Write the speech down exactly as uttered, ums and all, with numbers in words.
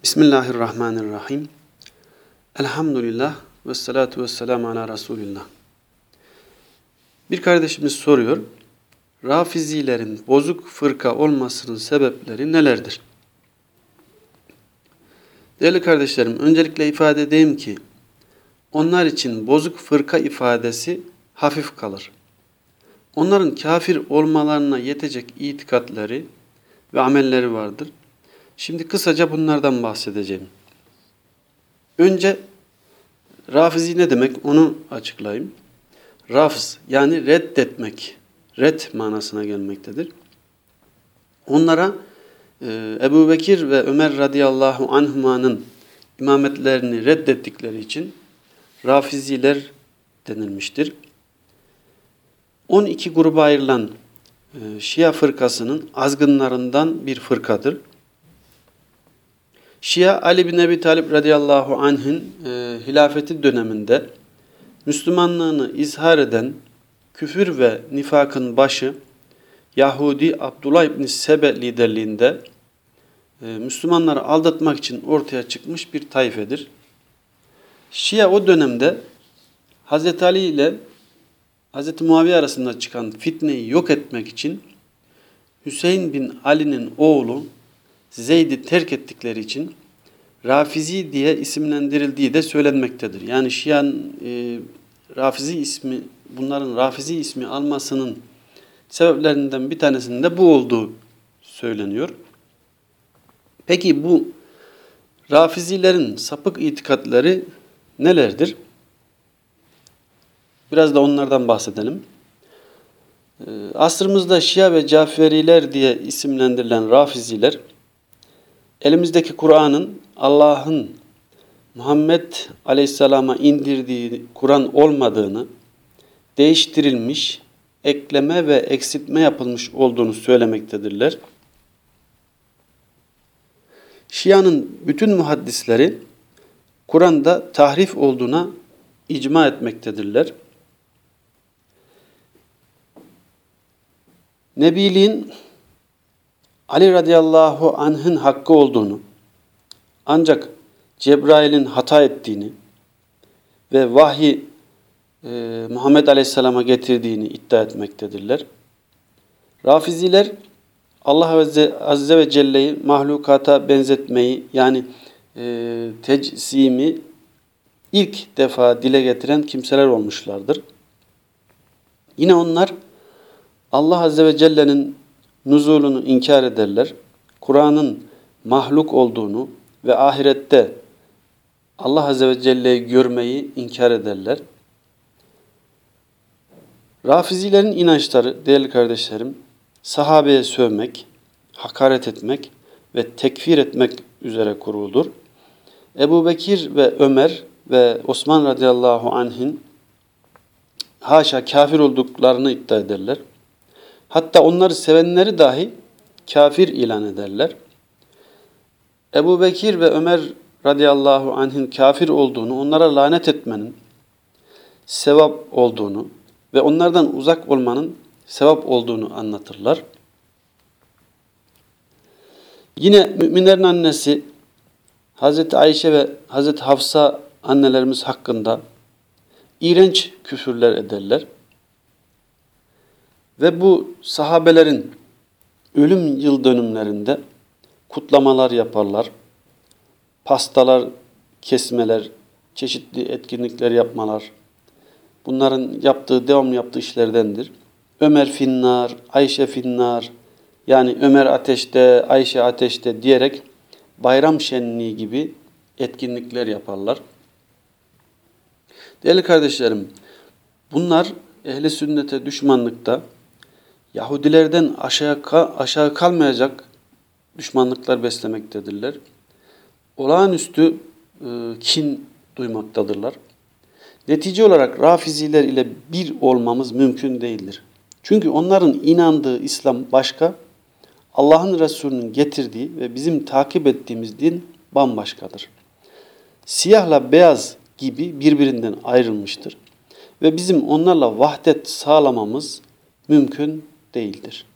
Bismillahirrahmanirrahim. Elhamdülillah ve salatu ve selamu ala Resulillah. Bir kardeşimiz soruyor. Rafizilerin bozuk fırka olmasının sebepleri nelerdir? Değerli kardeşlerim, öncelikle ifade edeyim ki onlar için bozuk fırka ifadesi hafif kalır. Onların kafir olmalarına yetecek itikatları ve amelleri vardır. Şimdi kısaca bunlardan bahsedeceğim. Önce Rafizi ne demek onu açıklayayım. Rafz yani reddetmek, red manasına gelmektedir. Onlara e, Ebu Bekir ve Ömer radıyallahu anhuma'nın imametlerini reddettikleri için Rafiziler denilmiştir. on iki gruba ayrılan e, Şia fırkasının azgınlarından bir fırkadır. Şia, Ali bin Ebi Talib radıyallahu anh'ın e, hilafeti döneminde Müslümanlığını izhar eden küfür ve nifakın başı Yahudi Abdullah İbni Sebe liderliğinde e, Müslümanları aldatmak için ortaya çıkmış bir taifedir. Şia o dönemde Hazreti Ali ile Hazreti Muaviye arasında çıkan fitneyi yok etmek için Hüseyin bin Ali'nin oğlu Zeyd'i terk ettikleri için Rafizi diye isimlendirildiği de söylenmektedir. Yani Şia'nın e, Rafizi ismi, bunların Rafizi ismi almasının sebeplerinden bir tanesinin de bu olduğu söyleniyor. Peki bu Rafizilerin sapık itikatları nelerdir? Biraz da onlardan bahsedelim. E, asrımızda Şia ve Caferiler diye isimlendirilen Rafiziler, elimizdeki Kur'an'ın Allah'ın Muhammed Aleyhisselam'a indirdiği Kur'an olmadığını, değiştirilmiş, ekleme ve eksiltme yapılmış olduğunu söylemektedirler. Şia'nın bütün muhaddisleri Kur'an'da tahrif olduğuna icma etmektedirler. Nebiliğin Ali radıyallahu anh'ın hakkı olduğunu, ancak Cebrail'in hata ettiğini ve vahyi e, Muhammed aleyhisselama getirdiğini iddia etmektedirler. Rafiziler Allah azze, azze ve celle'yi mahlukata benzetmeyi yani e, tecsimi ilk defa dile getiren kimseler olmuşlardır. Yine onlar Allah azze ve celle'nin nuzulunu inkar ederler. Kur'an'ın mahluk olduğunu ve ahirette Allah azze ve celle'yi görmeyi inkar ederler. Rafizilerin inançları değerli kardeşlerim, sahabeye sövmek, hakaret etmek ve tekfir etmek üzere kuruludur. Ebu Bekir ve Ömer ve Osman radıyallahu anh'ın haşa kafir olduklarını iddia ederler. Hatta onları sevenleri dahi kafir ilan ederler. Ebu Bekir ve Ömer radıyallahu anh'ın kafir olduğunu, onlara lanet etmenin sevap olduğunu ve onlardan uzak olmanın sevap olduğunu anlatırlar. Yine müminlerin annesi Hazreti Ayşe ve Hazreti Hafsa annelerimiz hakkında iğrenç küfürler ederler. Ve bu sahabelerin ölüm yıl dönümlerinde kutlamalar yaparlar. Pastalar kesmeler, çeşitli etkinlikler yapmalar. Bunların yaptığı, devamlı yaptığı işlerdendir. Ömer finnar, Ayşe finnar, yani Ömer ateşte, Ayşe ateşte diyerek bayram şenliği gibi etkinlikler yaparlar. Değerli kardeşlerim, bunlar ehli sünnete düşmanlıkta, Yahudilerden aşağı, aşağı kalmayacak düşmanlıklar beslemektedirler. Olağanüstü e, kin duymaktadırlar. Netice olarak Rafiziler ile bir olmamız mümkün değildir. Çünkü onların inandığı İslam başka, Allah'ın Resulü'nün getirdiği ve bizim takip ettiğimiz din bambaşkadır. Siyahla beyaz gibi birbirinden ayrılmıştır ve bizim onlarla vahdet sağlamamız mümkün değildir.